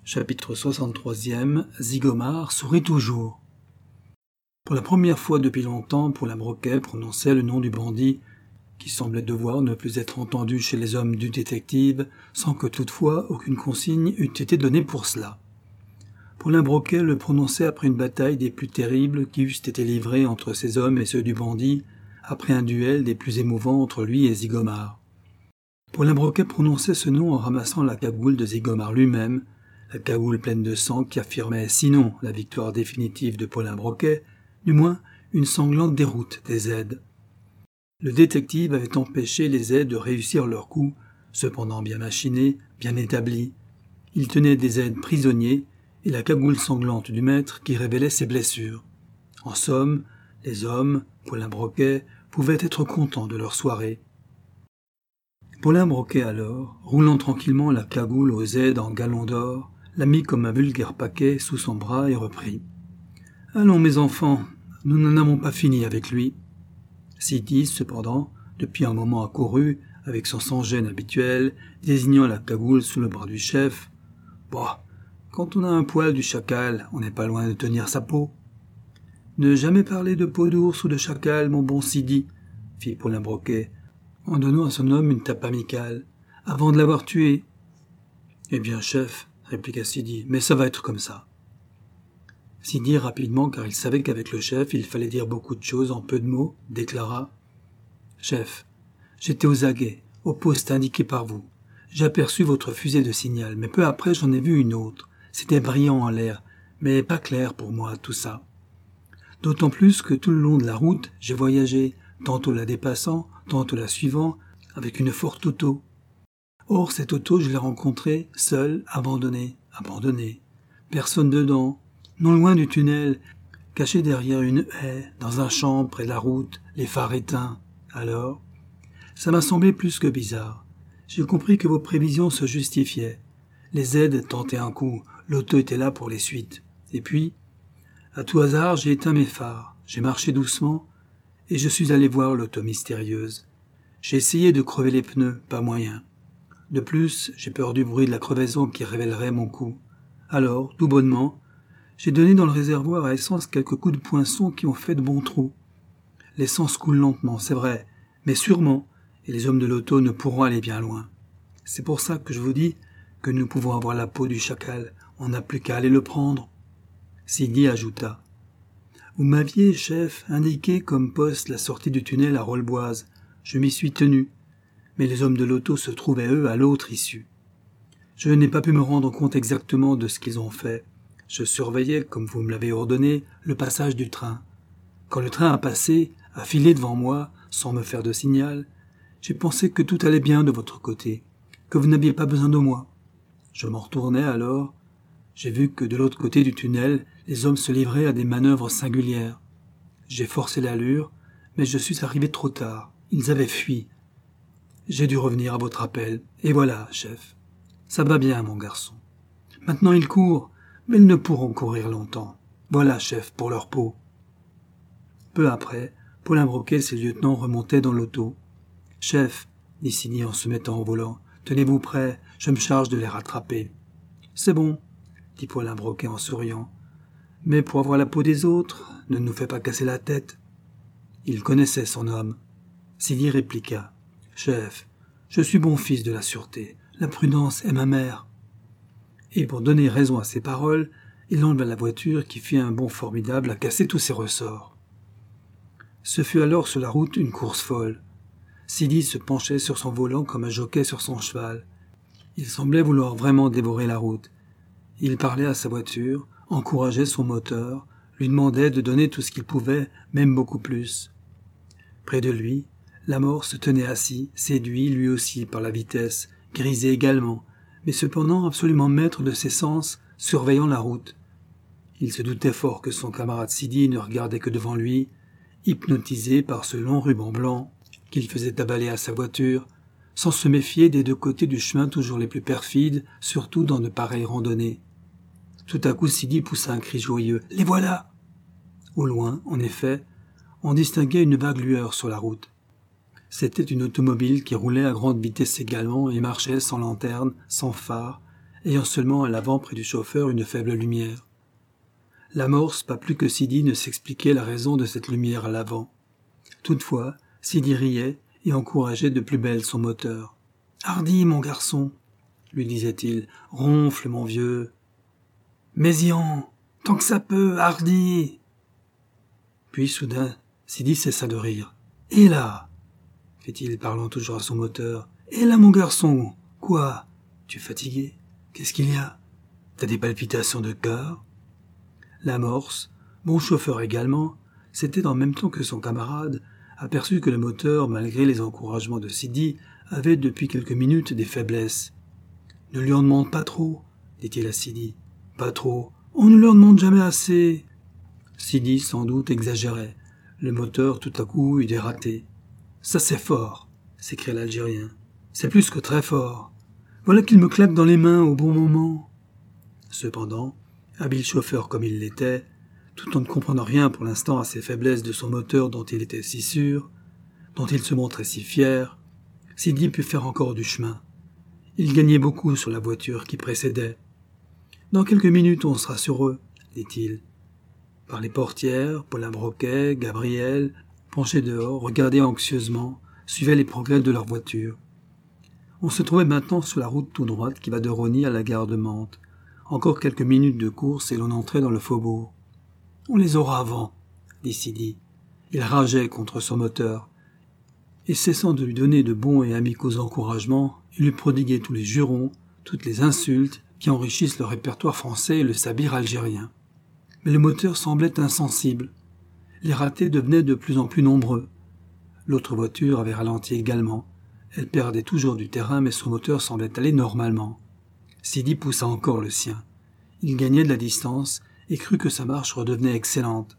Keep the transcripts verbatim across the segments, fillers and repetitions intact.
Chapitre soixante-troisième. Zigomar sourit toujours. Pour la première fois depuis longtemps, Paulin Broquet prononçait le nom du bandit, qui semblait devoir ne plus être entendu chez les hommes du détective, sans que toutefois aucune consigne eût été donnée pour cela. Paulin Broquet le prononçait après une bataille des plus terribles qui eussent été livrées entre ces hommes et ceux du bandit, après un duel des plus émouvants entre lui et Zigomar. Paulin Broquet prononçait ce nom en ramassant la cagoule de Zigomar lui-même, la cagoule pleine de sang qui affirmait sinon la victoire définitive de Paulin Broquet, du moins une sanglante déroute des aides. Le détective avait empêché les aides de réussir leur coup, cependant bien machinés, bien établis. Il tenait des aides prisonniers et la cagoule sanglante du maître qui révélait ses blessures. En somme, les hommes, Paulin Broquet, pouvaient être contents de leur soirée. Paulin Broquet alors, roulant tranquillement la cagoule aux aides en galons d'or, la mit comme un vulgaire paquet sous son bras et reprit. « Allons, mes enfants, nous n'en avons pas fini avec lui. » Sidi, cependant, depuis un moment accouru, avec son sans-gêne habituel, désignant la cagoule sous le bras du chef. « Bah, quand on a un poil du chacal, on n'est pas loin de tenir sa peau. »« Ne jamais parler de peau d'ours ou de chacal, mon bon Sidi, » fit Paulin Broquet, en donnant à son homme une tape amicale, « avant de l'avoir tué. »« Eh bien, chef, » répliqua Sidi, « mais ça va être comme ça. » Sidi, rapidement, car il savait qu'avec le chef, il fallait dire beaucoup de choses en peu de mots, déclara « Chef, j'étais aux aguets, au poste indiqué par vous. J'ai aperçu votre fusée de signal, mais peu après j'en ai vu une autre. C'était brillant en l'air, mais pas clair pour moi, tout ça. D'autant plus que tout le long de la route, j'ai voyagé, tantôt la dépassant, tantôt la suivant, avec une forte auto. Or, cette auto, je l'ai rencontrée, seule, abandonnée, abandonnée. Personne dedans, non loin du tunnel, caché derrière une haie, dans un champ près de la route, les phares éteints. Alors, ça m'a semblé plus que bizarre. J'ai compris que vos prévisions se justifiaient. Les aides tentaient un coup, l'auto était là pour les suites. Et puis, à tout hasard, j'ai éteint mes phares, j'ai marché doucement, et je suis allé voir l'auto mystérieuse. J'ai essayé de crever les pneus, pas moyen. De plus, j'ai peur du bruit de la crevaison qui révélerait mon coup. Alors, tout bonnement, j'ai donné dans le réservoir à essence quelques coups de poinçon qui ont fait de bons trous. L'essence coule lentement, c'est vrai, mais sûrement, et les hommes de l'auto ne pourront aller bien loin. C'est pour ça que je vous dis que nous pouvons avoir la peau du chacal, on n'a plus qu'à aller le prendre. Sidi ajouta. Vous m'aviez, chef, indiqué comme poste la sortie du tunnel à Rolleboise. Je m'y suis tenu, mais les hommes de l'auto se trouvaient, eux, à l'autre issue. Je n'ai pas pu me rendre compte exactement de ce qu'ils ont fait. Je surveillais, comme vous me l'avez ordonné, le passage du train. Quand le train a passé, a filé devant moi, sans me faire de signal, j'ai pensé que tout allait bien de votre côté, que vous n'aviez pas besoin de moi. Je m'en retournais alors. J'ai vu que de l'autre côté du tunnel, les hommes se livraient à des manœuvres singulières. J'ai forcé l'allure, mais je suis arrivé trop tard. Ils avaient fui. J'ai dû revenir à votre appel. Et voilà, chef. Ça va bien, mon garçon. Maintenant ils courent, mais ils ne pourront courir longtemps. Voilà, chef, pour leur peau. Peu après, Paulin Broquet et ses lieutenants remontaient dans l'auto. « Chef, dit Sidi en se mettant au volant, tenez-vous prêts, je me charge de les rattraper. »« C'est bon, dit Paulin Broquet en souriant. Mais pour avoir la peau des autres, ne nous fais pas casser la tête. » Il connaissait son homme. Sidi répliqua. « Chef, je suis bon fils de la sûreté, la prudence est ma mère. » Et pour donner raison à ses paroles, il enleva la voiture qui fit un bond formidable à casser tous ses ressorts. Ce fut alors sur la route une course folle. Sidi se penchait sur son volant comme un jockey sur son cheval. Il semblait vouloir vraiment dévorer la route. Il parlait à sa voiture, encourageait son moteur, lui demandait de donner tout ce qu'il pouvait, même beaucoup plus. Près de lui, la mort se tenait assis, séduit lui aussi par la vitesse, grisé également, mais cependant absolument maître de ses sens, surveillant la route. Il se doutait fort que son camarade Sidi ne regardait que devant lui, hypnotisé par ce long ruban blanc qu'il faisait avaler à sa voiture, sans se méfier des deux côtés du chemin toujours les plus perfides, surtout dans de pareilles randonnées. Tout à coup Sidi poussa un cri joyeux. « Les voilà !» Au loin, en effet, on distinguait une vague lueur sur la route. C'était une automobile qui roulait à grande vitesse également et marchait sans lanterne, sans phare, ayant seulement à l'avant près du chauffeur une faible lumière. L'amorce, pas plus que Sidi, ne s'expliquait la raison de cette lumière à l'avant. Toutefois, Sidi riait et encourageait de plus belle son moteur. « Hardi, mon garçon !» lui disait-il. « Ronfle, mon vieux !»« Mais-y-en, tant que ça peut, hardi !» Puis, soudain, Sidi cessa de rire. « Et là !» fit-il, parlant toujours à son moteur. « Et là, mon garçon ! Quoi ? Tu es fatigué ? Qu'est-ce qu'il y a ? T'as des palpitations de cœur ?» L'amorce, bon chauffeur également, s'était en même temps que son camarade aperçu que le moteur, malgré les encouragements de Sidi, avait depuis quelques minutes des faiblesses. « Ne lui en demande pas trop, » dit-il à Sidi. « Pas trop, on ne lui en demande jamais assez. » Sidi, sans doute, exagérait. Le moteur, tout à coup, eut des ratés. « Ça c'est fort !» s'écria l'Algérien. « C'est plus que très fort. Voilà qu'il me claque dans les mains au bon moment. » Cependant, habile chauffeur comme il l'était, tout en ne comprenant rien pour l'instant à ces faiblesses de son moteur dont il était si sûr, dont il se montrait si fier, Sidi put faire encore du chemin. Il gagnait beaucoup sur la voiture qui précédait. « Dans quelques minutes on sera sur eux, » dit-il. Par les portières, Paulin Broquet, Gabriel, penchés dehors, regardaient anxieusement, suivaient les progrès de leur voiture. On se trouvait maintenant sur la route tout droite qui va de Rosny à la gare de Mantes. Encore quelques minutes de course et l'on entrait dans le faubourg. « On les aura avant, » dit Sidi. Il rageait contre son moteur. Et cessant de lui donner de bons et amicaux encouragements, il lui prodiguait tous les jurons, toutes les insultes qui enrichissent le répertoire français et le sabir algérien. Mais le moteur semblait insensible. Les ratés devenaient de plus en plus nombreux. L'autre voiture avait ralenti également. Elle perdait toujours du terrain, mais son moteur semblait aller normalement. Sidi poussa encore le sien. Il gagnait de la distance et crut que sa marche redevenait excellente.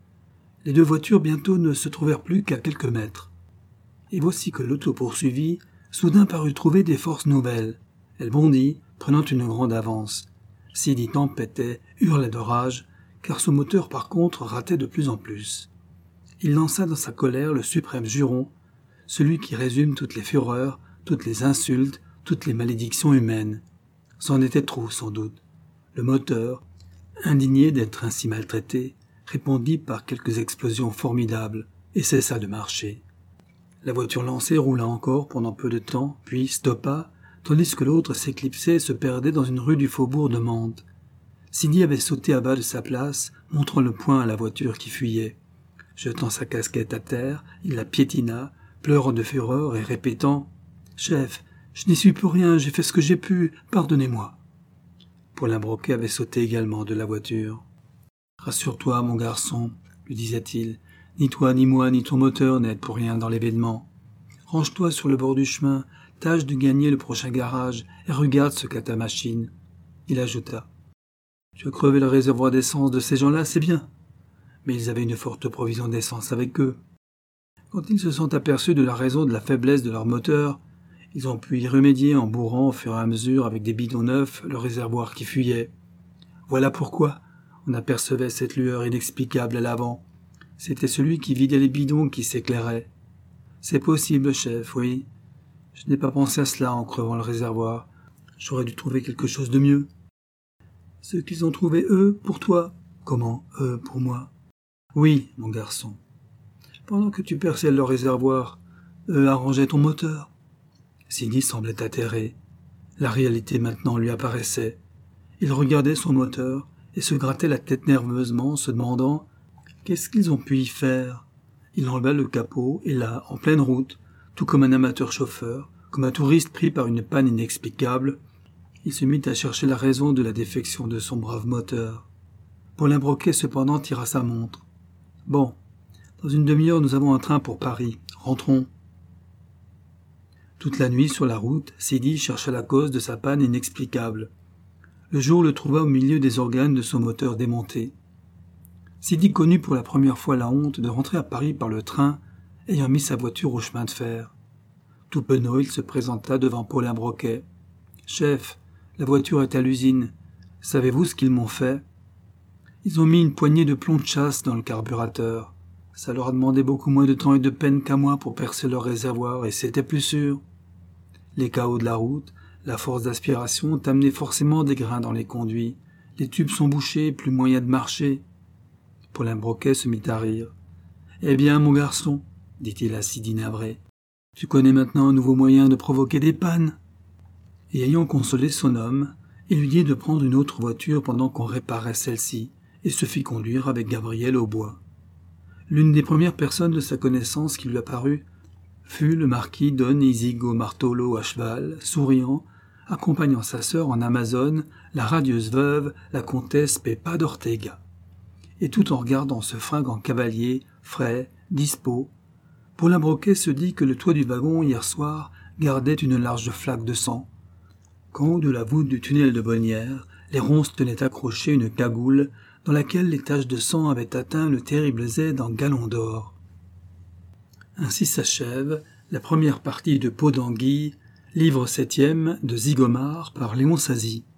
Les deux voitures bientôt ne se trouvèrent plus qu'à quelques mètres. Et voici que l'auto-poursuivi soudain parut trouver des forces nouvelles. Elle bondit, prenant une grande avance. Sidi tempêtait, hurlait de rage, car son moteur par contre ratait de plus en plus. Il lança dans sa colère le suprême juron, celui qui résume toutes les fureurs, toutes les insultes, toutes les malédictions humaines. C'en était trop, sans doute. Le moteur, indigné d'être ainsi maltraité, répondit par quelques explosions formidables et cessa de marcher. La voiture lancée roula encore pendant peu de temps, puis stoppa, tandis que l'autre s'éclipsait et se perdait dans une rue du faubourg de Mantes. Sidi avait sauté à bas de sa place, montrant le poing à la voiture qui fuyait. Jetant sa casquette à terre, il la piétina, pleurant de fureur et répétant « Chef, je n'y suis pour rien, j'ai fait ce que j'ai pu, pardonnez-moi. » Paulin Broquet avait sauté également de la voiture. « Rassure-toi, mon garçon, » lui disait-il, « ni toi, ni moi, ni ton moteur n'êtes pour rien dans l'événement. Range-toi sur le bord du chemin, tâche de gagner le prochain garage et regarde ce qu'a ta machine. » Il ajouta, « Tu as crevé le réservoir d'essence de ces gens-là, c'est bien. » Mais ils avaient une forte provision d'essence avec eux. Quand ils se sont aperçus de la raison de la faiblesse de leur moteur, ils ont pu y remédier en bourrant au fur et à mesure avec des bidons neufs le réservoir qui fuyait. Voilà pourquoi on apercevait cette lueur inexplicable à l'avant. C'était celui qui vidait les bidons qui s'éclairait. C'est possible, chef, oui. Je n'ai pas pensé à cela en crevant le réservoir. J'aurais dû trouver quelque chose de mieux. Ce qu'ils ont trouvé, eux, pour toi. Comment, eux, pour moi? Oui, mon garçon. Pendant que tu perçais le réservoir, eux arrangeaient ton moteur. Sidi semblait atterré. La réalité maintenant lui apparaissait. Il regardait son moteur et se grattait la tête nerveusement, se demandant « Qu'est-ce qu'ils ont pu y faire ?» Il enleva le capot et là, en pleine route, tout comme un amateur chauffeur, comme un touriste pris par une panne inexplicable, il se mit à chercher la raison de la défection de son brave moteur. Paulin Broquet cependant tira sa montre. « Bon, dans une demi-heure nous avons un train pour Paris. Rentrons. » Toute la nuit sur la route, Sidi chercha la cause de sa panne inexplicable. Le jour le trouva au milieu des organes de son moteur démonté. Sidi connut pour la première fois la honte de rentrer à Paris par le train, ayant mis sa voiture au chemin de fer. Tout penaud, il se présenta devant Paulin Broquet. « Chef, la voiture est à l'usine. Savez-vous ce qu'ils m'ont fait ? Ils ont mis une poignée de plomb de chasse dans le carburateur. Ça leur a demandé beaucoup moins de temps et de peine qu'à moi pour percer leur réservoir, et c'était plus sûr. Les cahots de la route, La force d'aspiration t'amenait forcément des grains dans les conduits. Les tubes sont bouchés, plus moyen de marcher. Paulin Broquet se mit à rire. « Eh bien, mon garçon, dit-il à Sidi navré, tu connais maintenant un nouveau moyen de provoquer des pannes. » Et ayant consolé son homme, il lui dit de prendre une autre voiture pendant qu'on réparait celle-ci, et se fit conduire avec Gabriel au bois. L'une des premières personnes de sa connaissance qui lui apparut fut le marquis Don Isigo Martolo à cheval, souriant, accompagnant sa sœur en Amazone, la radieuse veuve, la comtesse Pepa d'Ortega. Et tout en regardant ce fringant cavalier, frais, dispos, Paulin Broquet se dit que le toit du wagon, hier soir, gardait une large flaque de sang, quand, de la voûte du tunnel de Bonnières, les ronces tenaient accrochée une cagoule dans laquelle les taches de sang avaient atteint le terrible Z en galon d'or. Ainsi s'achève la première partie de Peau d'Anguille, livre septième de Zigomar par Léon Sazy.